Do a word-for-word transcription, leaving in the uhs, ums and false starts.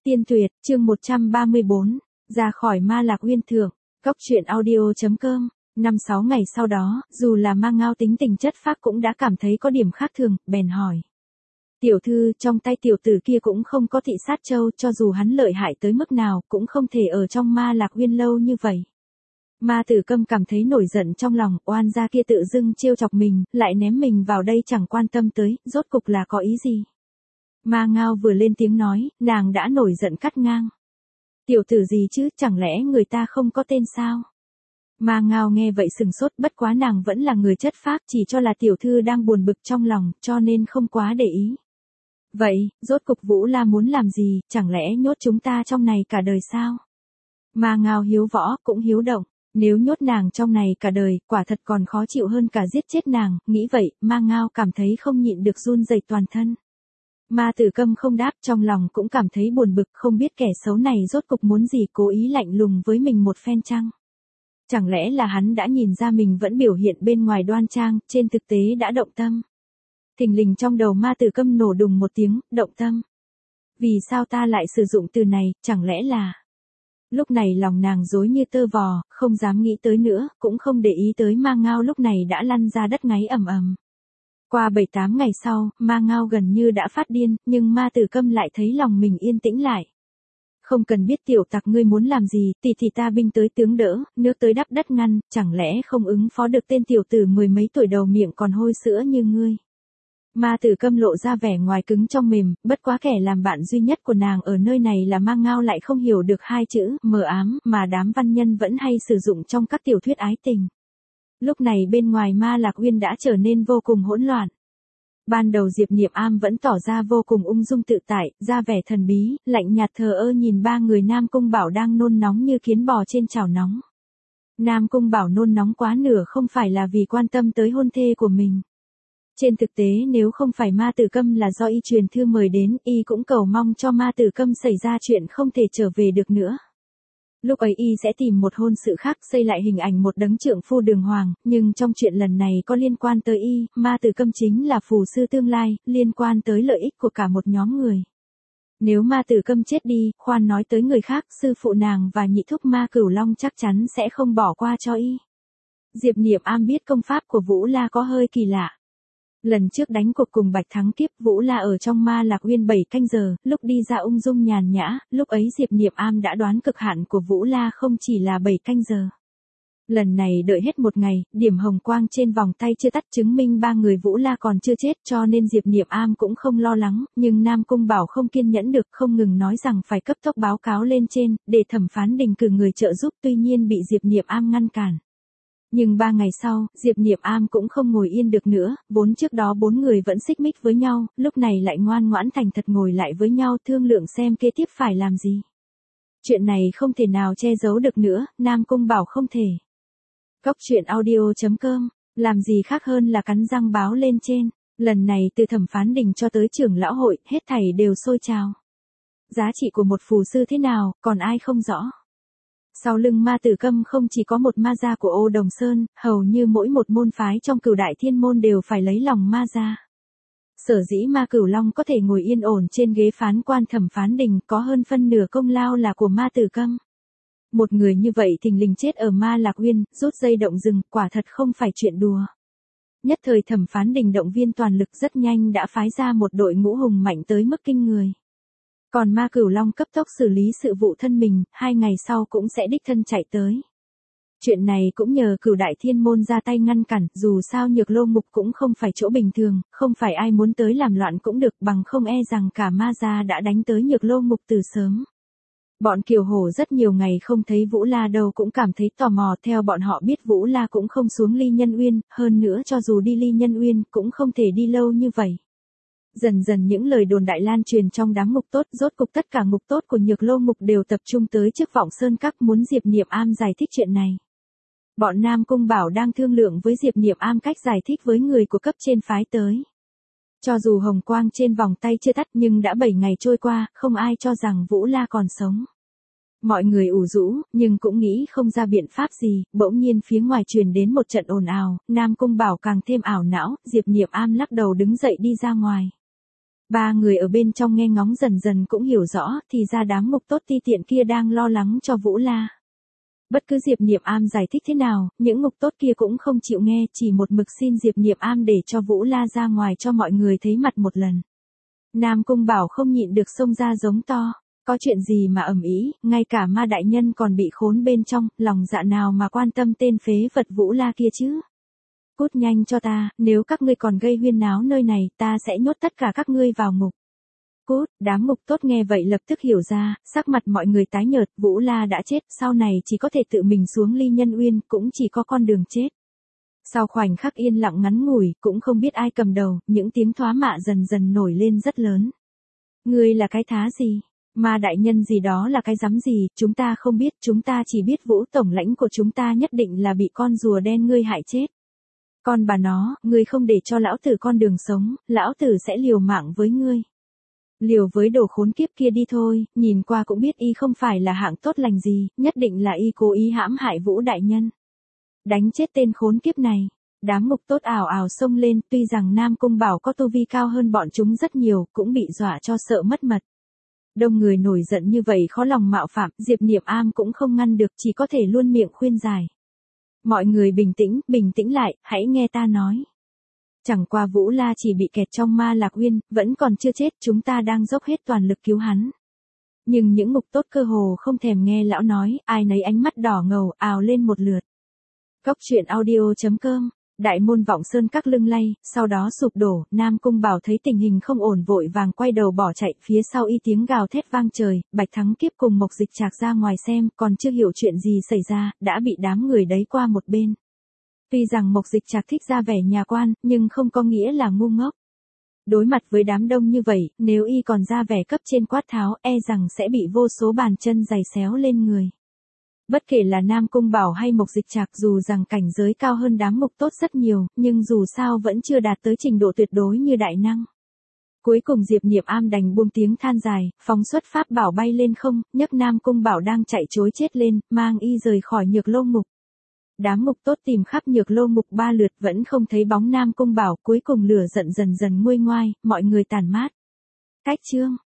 Tiên Tuyệt, chương một trăm ba mươi bốn, ra khỏi Ma Lạc Uyên thượng, cốc truyện audio.com. Năm sáu ngày sau đó, dù là Ma Ngao tính tình chất phác cũng đã cảm thấy có điểm khác thường, bèn hỏi. Tiểu thư, trong tay tiểu tử kia cũng không có thị sát châu, cho dù hắn lợi hại tới mức nào, cũng không thể ở trong Ma Lạc Uyên lâu như vậy. Ma Tử Câm cảm thấy nổi giận trong lòng, oan gia kia tự dưng trêu chọc mình, lại ném mình vào đây chẳng quan tâm tới, rốt cục là có ý gì. Ma Ngao vừa lên tiếng nói, nàng đã nổi giận cắt ngang. Tiểu tử gì chứ, chẳng lẽ người ta không có tên sao? Ma Ngao nghe vậy sừng sốt, bất quá nàng vẫn là người chất phác, chỉ cho là tiểu thư đang buồn bực trong lòng, cho nên không quá để ý. Vậy, rốt cục Vũ La muốn làm gì, chẳng lẽ nhốt chúng ta trong này cả đời sao? Ma Ngao hiếu võ, cũng hiếu động, nếu nhốt nàng trong này cả đời, quả thật còn khó chịu hơn cả giết chết nàng, nghĩ vậy, Ma Ngao cảm thấy không nhịn được run rẩy toàn thân. Ma Tử Câm không đáp, trong lòng cũng cảm thấy buồn bực, không biết kẻ xấu này rốt cục muốn gì, cố ý lạnh lùng với mình một phen chăng? Chẳng lẽ là hắn đã nhìn ra mình vẫn biểu hiện bên ngoài đoan trang, trên thực tế đã động tâm? Thình lình trong đầu Ma Tử Câm nổ đùng một tiếng, động tâm. Vì sao ta lại sử dụng từ này, chẳng lẽ là... Lúc này lòng nàng rối như tơ vò, không dám nghĩ tới nữa, cũng không để ý tới Ma Ngao lúc này đã lăn ra đất ngáy ầm ầm. Qua bảy tám ngày sau, Ma Ngao gần như đã phát điên, nhưng Ma Tử Câm lại thấy lòng mình yên tĩnh lại. Không cần biết tiểu tặc ngươi muốn làm gì, thì thì ta binh tới tướng đỡ, nước tới đắp đất ngăn, chẳng lẽ không ứng phó được tên tiểu tử mười mấy tuổi đầu miệng còn hôi sữa như ngươi. Ma Tử Câm lộ ra vẻ ngoài cứng trong mềm, bất quá kẻ làm bạn duy nhất của nàng ở nơi này là Ma Ngao lại không hiểu được hai chữ mờ ám mà đám văn nhân vẫn hay sử dụng trong các tiểu thuyết ái tình. Lúc này bên ngoài Ma Lạc Uyên đã trở nên vô cùng hỗn loạn. Ban đầu Diệp Niệm Am vẫn tỏ ra vô cùng ung dung tự tại, ra vẻ thần bí, lạnh nhạt thờ ơ nhìn ba người Nam Cung Bảo đang nôn nóng như kiến bò trên chảo nóng. Nam Cung Bảo nôn nóng quá nửa không phải là vì quan tâm tới hôn thê của mình. Trên thực tế nếu không phải Ma Tử Câm là do y truyền thư mời đến, y cũng cầu mong cho Ma Tử Câm xảy ra chuyện không thể trở về được nữa. Lúc ấy y sẽ tìm một hôn sự khác xây lại hình ảnh một đấng trượng phu đường hoàng, nhưng trong chuyện lần này có liên quan tới y, Ma Tử Câm chính là phù sư tương lai, liên quan tới lợi ích của cả một nhóm người. Nếu Ma Tử Câm chết đi, khoan nói tới người khác, sư phụ nàng và nhị thúc Ma Cửu Long chắc chắn sẽ không bỏ qua cho y. Diệp Niệm Am biết công pháp của Vũ La có hơi kỳ lạ. Lần trước đánh cuộc cùng Bạch Thắng Kiếp, Vũ La ở trong Ma Lạc Uyên bảy canh giờ, lúc đi ra ung dung nhàn nhã, lúc ấy Diệp Niệm Am đã đoán cực hạn của Vũ La không chỉ là bảy canh giờ. Lần này đợi hết một ngày, điểm hồng quang trên vòng tay chưa tắt chứng minh ba người Vũ La còn chưa chết, cho nên Diệp Niệm Am cũng không lo lắng, nhưng Nam Cung Bảo không kiên nhẫn được, không ngừng nói rằng phải cấp tốc báo cáo lên trên, để Thẩm Phán Đình cử người trợ giúp, tuy nhiên bị Diệp Niệm Am ngăn cản. Nhưng ba ngày sau, Diệp Niệm Am cũng không ngồi yên được nữa, vốn trước đó bốn người vẫn xích mích với nhau, lúc này lại ngoan ngoãn thành thật ngồi lại với nhau thương lượng xem kế tiếp phải làm gì. Chuyện này không thể nào che giấu được nữa, Nam Cung Bảo không thể. Cốc truyện audio.com, làm gì khác hơn là cắn răng báo lên trên, lần này từ Thẩm Phán Đình cho tới trưởng lão hội, hết thảy đều sôi trào. Giá trị của một phù sư thế nào, còn ai không rõ. Sau lưng Ma Tử Câm không chỉ có một ma gia của Ô Đồng Sơn, hầu như mỗi một môn phái trong Cửu Đại Thiên môn đều phải lấy lòng ma gia. Sở dĩ Ma Cửu Long có thể ngồi yên ổn trên ghế phán quan Thẩm Phán Đình, có hơn phân nửa công lao là của Ma Tử Câm. Một người như vậy thình lình chết ở Ma Lạc Uyên, rút dây động rừng, quả thật không phải chuyện đùa. Nhất thời Thẩm Phán Đình động viên toàn lực, rất nhanh đã phái ra một đội ngũ hùng mạnh tới mức kinh người. Còn Ma Cửu Long cấp tốc xử lý sự vụ thân mình, hai ngày sau cũng sẽ đích thân chạy tới. Chuyện này cũng nhờ Cửu Đại Thiên môn ra tay ngăn cản, dù sao Nhược Lô Mục cũng không phải chỗ bình thường, không phải ai muốn tới làm loạn cũng được, bằng không e rằng cả ma gia đã đánh tới Nhược Lô Mục từ sớm. Bọn Kiều Hổ rất nhiều ngày không thấy Vũ La đâu cũng cảm thấy tò mò, theo bọn họ biết Vũ La cũng không xuống Ly Nhân Uyên, hơn nữa cho dù đi Ly Nhân Uyên cũng không thể đi lâu như vậy. Dần dần những lời đồn đại lan truyền trong đám ngục tốt, rốt cục tất cả ngục tốt của Nhược Lô Mục đều tập trung tới trước Vọng Sơn Các muốn Diệp Niệm Am giải thích chuyện này. Bọn Nam Cung Bảo đang thương lượng với Diệp Niệm Am cách giải thích với người của cấp trên phái tới. Cho dù hồng quang trên vòng tay chưa tắt nhưng đã bảy ngày trôi qua, không ai cho rằng Vũ La còn sống. Mọi người ủ rũ, nhưng cũng nghĩ không ra biện pháp gì, bỗng nhiên phía ngoài truyền đến một trận ồn ào, Nam Cung Bảo càng thêm ảo não, Diệp Niệm Am lắc đầu đứng dậy đi ra ngoài. Ba người ở bên trong nghe ngóng dần dần cũng hiểu rõ, thì ra đám ngục tốt ti tiện kia đang lo lắng cho Vũ La. Bất cứ Diệp Niệm Am giải thích thế nào, những ngục tốt kia cũng không chịu nghe, chỉ một mực xin Diệp Niệm Am để cho Vũ La ra ngoài cho mọi người thấy mặt một lần. Nam Cung Bảo không nhịn được xông ra giống to, có chuyện gì mà ầm ĩ, ngay cả ma đại nhân còn bị khốn bên trong, lòng dạ nào mà quan tâm tên phế vật Vũ La kia chứ. Cút nhanh cho ta, nếu các ngươi còn gây huyên náo nơi này, ta sẽ nhốt tất cả các ngươi vào ngục. Cút, đám ngục tốt nghe vậy lập tức hiểu ra, sắc mặt mọi người tái nhợt, Vũ La đã chết, sau này chỉ có thể tự mình xuống Ly Nhân Uyên, cũng chỉ có con đường chết. Sau khoảnh khắc yên lặng ngắn ngủi, cũng không biết ai cầm đầu, những tiếng thoá mạ dần dần nổi lên rất lớn. Ngươi là cái thá gì? Ma đại nhân gì đó là cái rắm gì, chúng ta không biết, chúng ta chỉ biết Vũ tổng lãnh của chúng ta nhất định là bị con rùa đen ngươi hại chết. Con bà nó, ngươi không để cho lão tử con đường sống, lão tử sẽ liều mạng với ngươi. Liều với đồ khốn kiếp kia đi thôi, nhìn qua cũng biết y không phải là hạng tốt lành gì, nhất định là y cố ý hãm hại Vũ đại nhân. Đánh chết tên khốn kiếp này. Đám ngục tốt ảo ảo xông lên, tuy rằng Nam Cung Bảo có tu vi cao hơn bọn chúng rất nhiều, cũng bị dọa cho sợ mất mật. Đông người nổi giận như vậy khó lòng mạo phạm, Diệp Niệm Am cũng không ngăn được, chỉ có thể luôn miệng khuyên giải. Mọi người bình tĩnh, bình tĩnh lại, hãy nghe ta nói. Chẳng qua Vũ La chỉ bị kẹt trong Ma Lạc Uyên, vẫn còn chưa chết, chúng ta đang dốc hết toàn lực cứu hắn. Nhưng những ngục tốt cơ hồ không thèm nghe lão nói, ai nấy ánh mắt đỏ ngầu, ào lên một lượt. Cốc truyện audio chấm com, Đại Môn Vọng Sơn các lưng lay, sau đó sụp đổ, Nam Cung Bảo thấy tình hình không ổn vội vàng quay đầu bỏ chạy, phía sau y tiếng gào thét vang trời, Bạch Thắng Kiếp cùng Mộc Dịch Trạc ra ngoài xem, còn chưa hiểu chuyện gì xảy ra, đã bị đám người đấy qua một bên. Tuy rằng Mộc Dịch Trạc thích ra vẻ nhà quan, nhưng không có nghĩa là ngu ngốc. Đối mặt với đám đông như vậy, nếu y còn ra vẻ cấp trên quát tháo, e rằng sẽ bị vô số bàn chân giày xéo lên người. Bất kể là Nam Cung Bảo hay Mộc Dịch Trạc, dù rằng cảnh giới cao hơn đám ngục tốt rất nhiều, nhưng dù sao vẫn chưa đạt tới trình độ tuyệt đối như đại năng. Cuối cùng Diệp Niệm Am đành buông tiếng than dài, phóng xuất pháp bảo bay lên không, nhấc Nam Cung Bảo đang chạy trối chết lên, mang y rời khỏi Nhược Lô Ngục. Đám ngục tốt tìm khắp Nhược Lô Ngục ba lượt vẫn không thấy bóng Nam Cung Bảo, cuối cùng lửa giận dần dần nguôi ngoai, mọi người tản mát. Cách chương